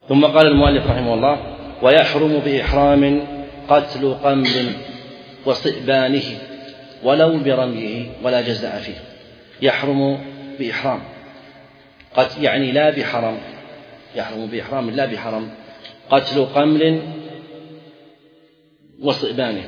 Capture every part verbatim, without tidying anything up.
ثم قال المؤلف رحمه الله: ويحرم بإحرام قتل قمل وصئبانه ولو برميه ولا جزاء فيه. يحرم بإحرام قتل يعني لا بحرم، يحرم بإحرام لا بحرم قتل قمل وصئبانه.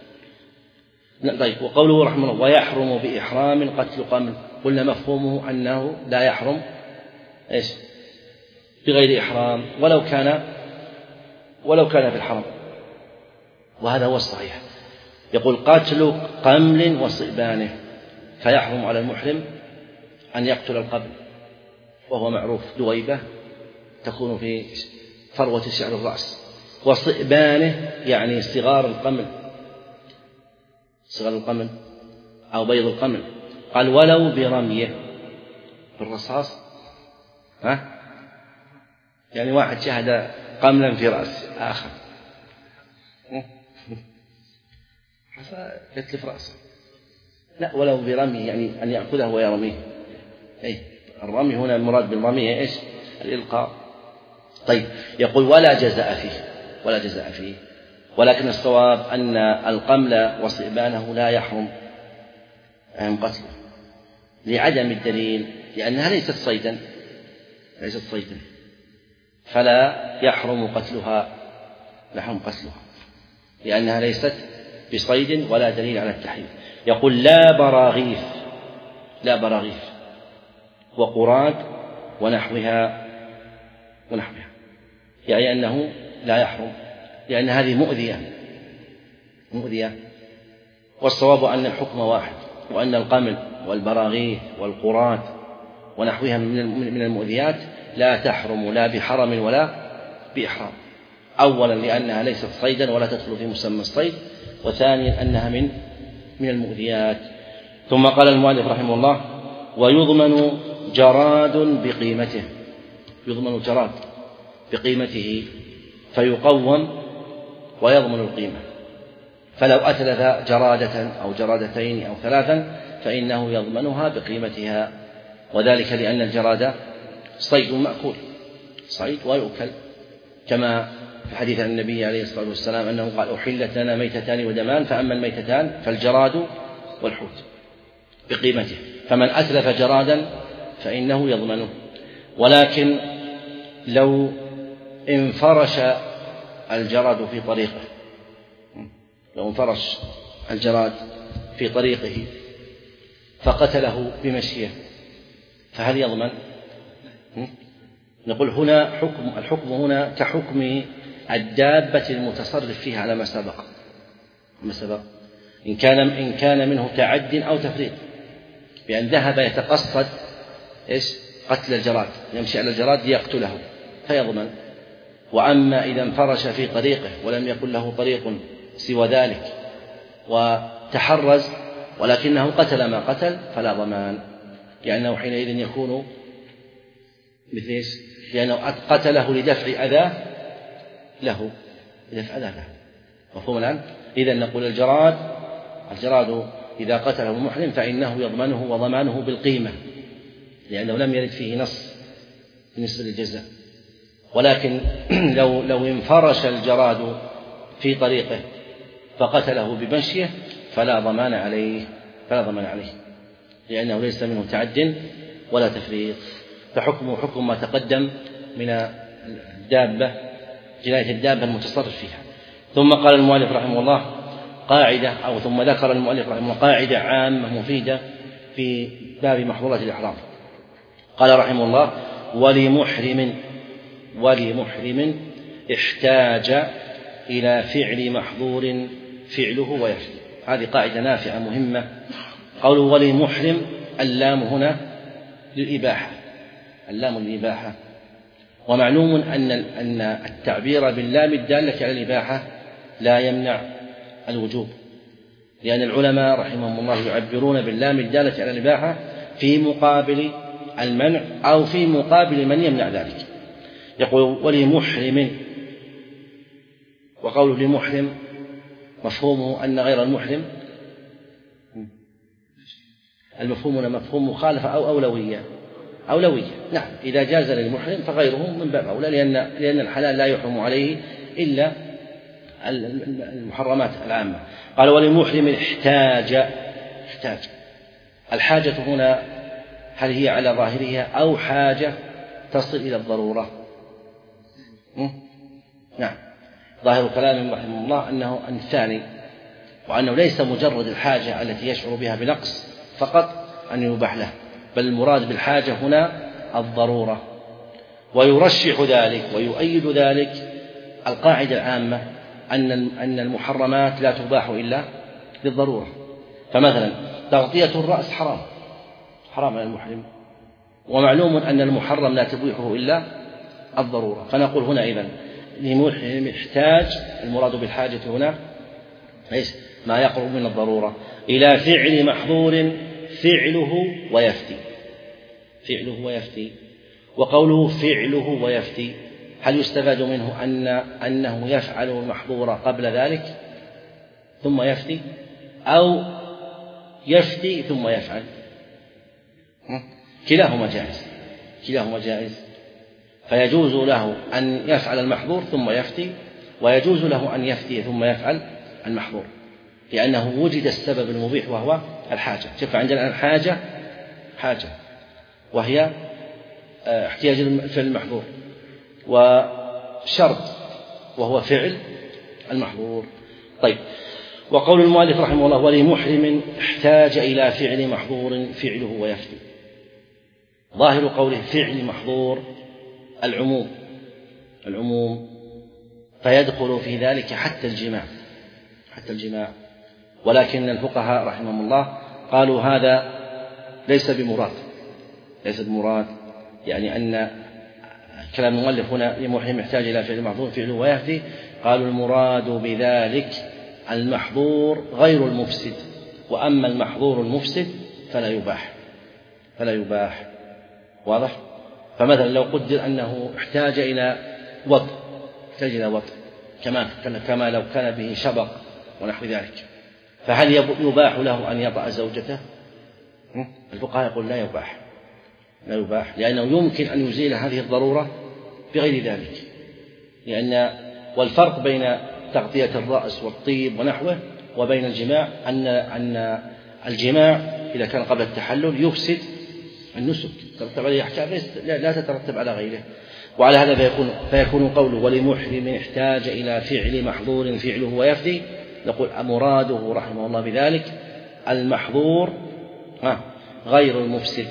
طيب، وقوله رحمه الله: ويحرم بإحرام قتل قمل، قلنا مفهومه أنه لا يحرم إيش بغير إحرام ولو كان ولو كان في الحرم، وهذا هو الصحيح. يقول: قتل قمل وصئبانه، فيحرم على المحرم أن يقتل القبل، وهو معروف دويبة تكون في فروة شعر الرأس، وصئبانه يعني صغار القمل، صغار القمل أو بيض القمل. قال: ولو برميه بالرصاص، ها يعني واحد شاهد قملا في رأس آخر يتلف رأسه، لا، ولو برميه يعني أن يأخذه ويرميه. أي الرمي هنا المراد بالرمي إيش؟ الإلقاء. طيب، يقول: ولا جزاء فيه، ولا جزاء فيه، ولكن الصواب أن القمل وصئبانه لا يحرم قتله لعدم الدليل، لأنها ليست صيدا، ليست صيدا فلا يحرم قتلها، لا يحرم قتلها لأنها ليست بصيد ولا دليل على التحريم. يقول: لا براغيث، لا براغيث وقراد ونحوها ونحوها، يعني أنه لا يحرم لأن هذه مؤذية مؤذية والصواب أن الحكم واحد، وأن القمل والبراغيث والقراد ونحوها من المؤذيات لا تحرم لا بحرم ولا بإحرام، أولا لأنها ليست صيدا ولا تدخل في مسمى الصيد، وثانيا أنها من من المؤذيات. ثم قال المؤلف رحمه الله: ويضمن جراد بقيمته، يضمن جراد بقيمته فيقوم ويضمن القيمة، فلو أتلف جرادة أو جرادتين أو ثلاثا فإنه يضمنها بقيمتها، وذلك لأن الجراد صيد مأكول، صيد ويؤكل، كما في حديث النبي عليه الصلاة والسلام أنه قال: أحلت لنا ميتتان ودمان، فأما الميتتان فالجراد والحوت بقيمته، فمن أتلف جرادا فإنه يضمنه. ولكن لو انفرش الجراد في طريقه، لو انفرش الجراد في طريقه فقتله بمشيه، فهل يضمن؟ نقول هنا حكم الحكم هنا كحكم الدابة المتصرف فيها على ما سبق، ما سبق إن كان إن كان منه تعد أو تفريط، بأن ذهب يتقصد إيش؟ قتل الجراد، يمشي على الجراد ليقتله فيضمن. وأما إذا انفرش في طريقه ولم يكن له طريق سوى ذلك وتحرز ولكنه قتل ما قتل فلا ضمان، لأنه حينئذ يكون مثل إيش؟ لأنه قتله لدفع أذى له، لدفع أذى له. مفهوم الآن؟ إذن نقول الجراد الجراد إذا قتله المحرم فإنه يضمنه وضمانه بالقيمة، لأنه لم يرد فيه نص بالنسبة للجزاء. ولكن لو لو انفرش الجراد في طريقه فقتله بمشيه فلا ضمان عليه، فلا ضمان عليه لأنه ليس منه تعد ولا تفريط، فحكمه حكم ما تقدم من الدابة، جناية الدابة المتصرف فيها. ثم قال المؤلف رحمه الله قاعدة أو ثم ذكر المؤلف رحمه الله قاعدة عامة مفيدة في باب محظورات الإحرام. قال رحمه الله: ولمحرم ولمحرم احتاج إلى فعل محظور فعله ويفعل. هذه قاعدة نافعة مهمة. قوله ولمحرم، اللام هنا للإباحة، اللام للإباحة، ومعلوم أن أن التعبير باللام الدالة على الإباحة لا يمنع الوجوب، لأن العلماء رحمهم الله يعبرون باللام الدالة على الإباحة في مقابل المنع أو في مقابل من يمنع ذلك. يقول ولمحرم، وقوله لمحرم مفهومه أن غير المحرم، المفهوم هنا مفهوم مخالفة أو أولوية أولوية. نعم إذا جاز للمحرم فغيره من باب أولى، لأن لأن الحلال لا يحرم عليه إلا المحرمات العامة. قال وللمحرم احتاج. احتاج الحاجة هنا هل هي على ظاهرها أو حاجة تصل إلى الضرورة؟ نعم ظاهر كلام رحمه الله أنه الثاني، وأنه ليس مجرد الحاجة التي يشعر بها بنقص فقط أن يباح له، بل المراد بالحاجة هنا الضرورة. ويرشح ذلك ويؤيد ذلك القاعدة العامة أن أن المحرمات لا تباح إلا للضرورة. فمثلا تغطية الرأس حرام حرام على المحرم، ومعلوم أن المحرم لا تبيحه إلا الضرورة. فنقول هنا إذن للمحرم يحتاج، المراد بالحاجة هنا ليس ما يقرب من الضرورة، إلى فعل محظور فعله ويفتي. فعله ويفتي. وقوله فعله ويفتي هل يستفاد منه أن أنه يفعل المحظور قبل ذلك ثم يفتي، أو يفتي ثم يفعل؟ كلاهما جائز، كلاهما جائز. فيجوز له أن يفعل المحظور ثم يفتي، ويجوز له أن يفتي ثم يفعل المحظور، لأنه وجد السبب المبيح وهو الحاجة. شوف عندنا الحاجة حاجة وهي احتياج الفعل المحظور، وشرط وهو فعل المحظور. طيب، وقول المؤلف رحمه الله ولمحرم احتاج إلى فعل محظور فعله ويفتي. ظاهر قوله فعل محظور العموم العموم فيدخل في ذلك حتى الجماع حتى الجماع ولكن الفقهاء رحمهم الله قالوا هذا ليس بمراد ليس بمراد يعني أن كلام المؤلف هنا لمحرم يحتاج إلى فعل محظور فعله ويفتي، قالوا المراد بذلك المحظور غير المفسد، وأما المحظور المفسد فلا يباح فلا يباح واضح؟ فمثلا لو قدر أنه احتاج إلى وطء احتاج إلى وطء كما كما لو كان به شبق ونحو ذلك، فهل يباح له أن يطأ زوجته؟ الفقهاء يقول لا يباح لا يباح لأنه يمكن أن يزيل هذه الضرورة بغير ذلك، لأن والفرق بين تغطية الرأس والطيب ونحوه وبين الجماع أن أن الجماع إذا كان قبل التحلل يفسد النسك، ترتب عليه أحكام لا تترتب على غيره. وعلى هذا فيكون, فيكون قوله ولمحرم احتاج إلى فعل محظور فعله ويفتي، نقول مراده رحمه الله بذلك المحظور غير المفسد،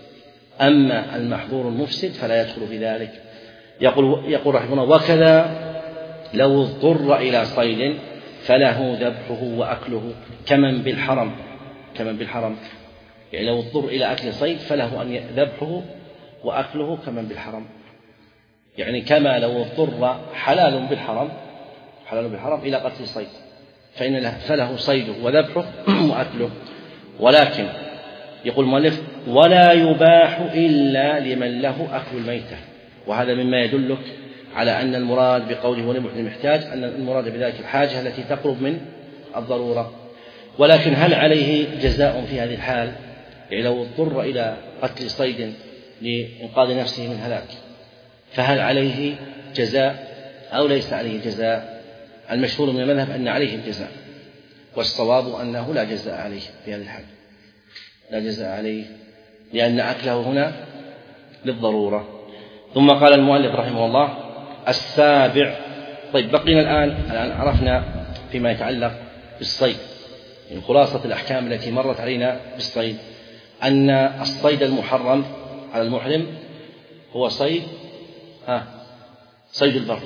أما المحظور المفسد فلا يدخل في ذلك. يقول, يقول رحمه الله وكذا لو اضطر إلى صيد فله ذبحه وأكله كمن بالحرم كمن بالحرم يعني لو اضطر إلى أكل صيد فله أن ذبحه وأكله كمن بالحرم، يعني كما لو اضطر حلال بالحرم حلال بالحرم إلى قتل صيد فإن له فله صيده وذبحه وأكله. ولكن يقول المؤلف ولا يباح إلا لمن له أكل الميتة، وهذا مما يدلك على أن المراد بقوله ولمحرم يحتاج أن المراد بذلك الحاجة التي تقرب من الضرورة. ولكن هل عليه جزاء في هذه الحال؟ يعني لو اضطر إلى قتل صيد لإنقاذ نفسه من هلاك فهل عليه جزاء أو ليس عليه جزاء؟ المشهور من المذهب أن عليه الجزاء، والصواب أنه لا جزاء عليه في هذه الحال لا جزاء عليه لأن أكله هنا للضرورة. ثم قال المؤلف رحمه الله السابع. طيب بقينا الآن الآن عرفنا فيما يتعلق بالصيد من خلاصة الأحكام التي مرت علينا بالصيد أن الصيد المحرم على المحرم هو صيد ها صيد البر،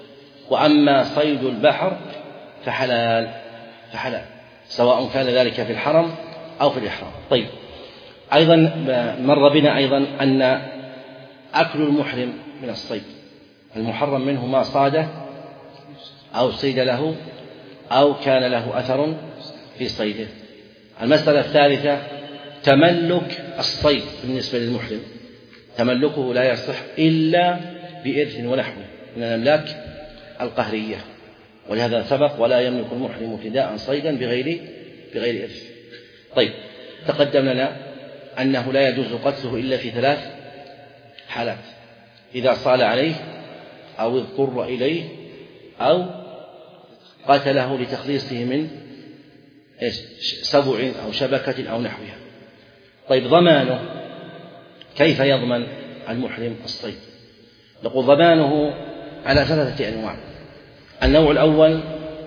وأما صيد البحر فحلال فحلال سواء كان ذلك في الحرم أو في الإحرام. طيب أيضا مر بنا أيضا أن أكل المحرم من الصيد المحرم منه ما صاده أو صيد له أو كان له أثر في صيده. المسألة الثالثة تملك الصيد بالنسبة للمحرم، تملكه لا يصح إلا بإرث ونحوه من الأملاك القهرية، ولهذا سبق ولا يملك المحرم ابتداء صيدا بغير بغير إرث. طيب تقدم لنا أنه لا يجوز قتله إلا في ثلاث حالات: إذا صال عليه أو اضطر إليه أو قتله لتخليصه من سبع أو شبكة أو نحوها. طيب، ضمانه كيف يضمن المحرم الصيد؟ نقول ضمانه على ثلاثة أنواع. النوع الأول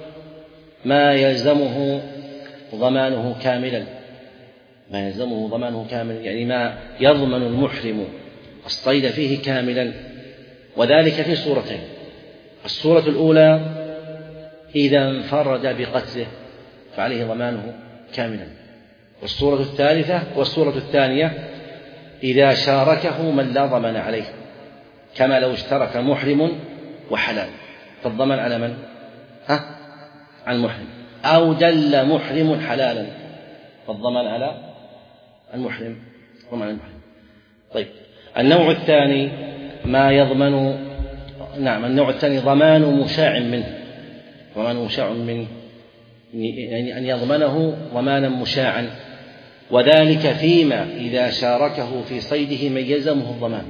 ما يلزمه ضمانه كاملا، ما يلزمه ضمانه كاملا يعني ما يضمن المحرم الصيد فيه كاملا، وذلك في صورتين: الصورة الأولى إذا انفرد بقتله فعليه ضمانه كاملا، والصورة الثالثة والصورة الثانية إذا شاركه من لا ضمن عليه، كما لو اشترك محرم وحلال، فالضمن على من؟ ها؟ على المحرم. أو دل محرم حلالا، فالضمن على المحرم. ضمن على المحرم. طيب، النوع الثاني ما يضمن نعم النوع الثاني ضمان مشاع منه، ضمان مشاع منه يعني أن يضمنه ضمانا مشاعا، وذلك فيما إذا شاركه في صيده من يلزمه الضمان،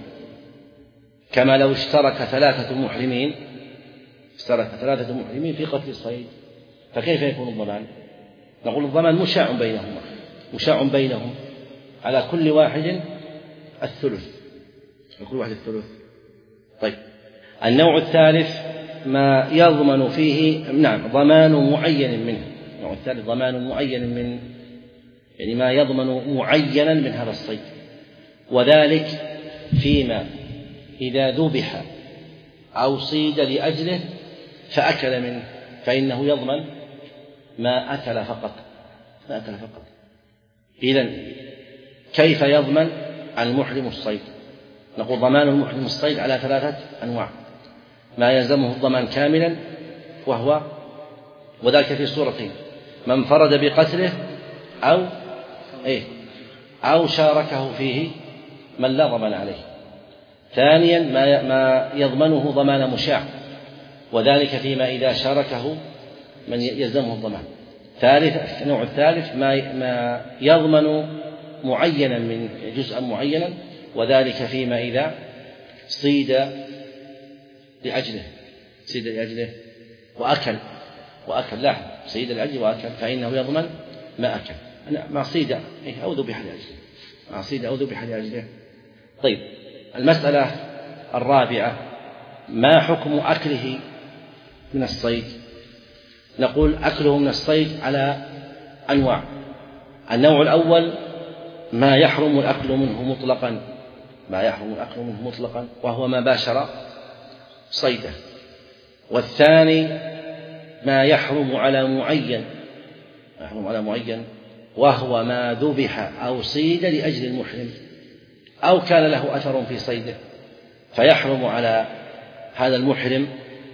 كما لو اشترك ثلاثة محرمين اشترك ثلاثة محرمين في قتل الصيد، فكيف يكون الضمان؟ نقول الضمان مشاع بينهما، مشاع بينهم على كل واحد الثلث، كل واحد الثلث. طيب، النوع الثالث ما يضمن فيه نعم ضمان معين منه، النوع الثالث ضمان معين من يعني ما يضمن معينا من هذا الصيد، وذلك فيما إذا ذبح أو صيد لأجله فأكل منه فإنه يضمن ما أكل فقط، ما أكل فقط. إذن كيف يضمن المحرم الصيد؟ نقول ضمان المحرم الصيد على ثلاثة أنواع: ما يلزمه الضمان كاملا وهو وذلك في صورتين: من انفرد بقتله أو إيه أو شاركه فيه من لا ضمان عليه. ثانيا ما يضمنه ضمان مشاع، وذلك فيما إذا شاركه من يلزمه الضمان. ثالث النوع الثالث ما ما يضمن معينا من جزءا معينا، وذلك فيما إذا صيد لأجله صيد لأجله وأكل وأكل لاحظ صيد لأجله وأكل فإنه يضمن ما أكل ما صيد أو ذبح لأجله ما صيد أو ذبح لأجله. طيب، المسألة الرابعة ما حكم أكله من الصيد؟ نقول أكله من الصيد على أنواع: النوع الأول ما يحرم الأكل منه مطلقا، ما يحرم الأكل منه مطلقا وهو ما باشر صيده. والثاني ما يحرم على معين، ما يحرم على معين وهو ما ذبح أو صيد لأجل المحرم أو كان له أثر في صيده، فيحرم على هذا المحرم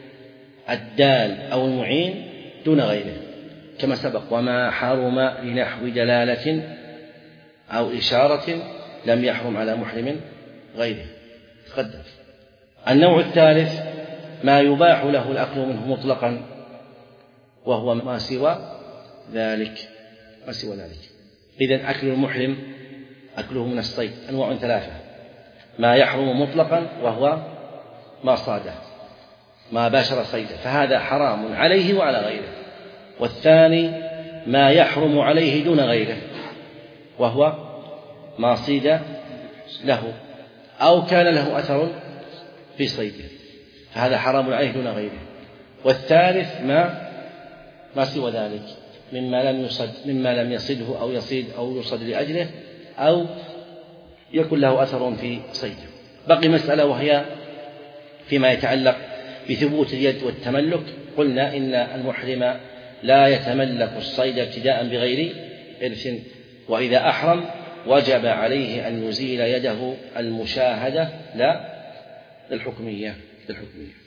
الدال أو المعين دون غيره، كما سبق: وما حرم لنحو دلالة أو إشارة لم يحرم على محرم غيره تقدم. النوع الثالث ما يباح له الأكل منه مطلقا وهو ما سوى ذلك ما سوى ذلك. إذن أكل المحرم أكله من الصيد أنواع ثلاثة: ما يحرم مطلقا وهو ما صاده ما باشر صيده فهذا حرام عليه وعلى غيره. والثاني ما يحرم عليه دون غيره وهو ما صيد له أو كان له أثر في صيده فهذا حرام عليه دون غيره. والثالث ما ما سوى ذلك مما لم يصد مما لم يصده أو يصيد أو يصد لأجله أو يكون له أثر في صيده. بقي مسألة وهي فيما يتعلق بثبوت اليد والتملك. قلنا إن المحرم لا يتملك الصيد ابتداء بغير إرث، وإذا أحرم وجب عليه أن يزيل يده المشاهدة لا للحكمية للحكمية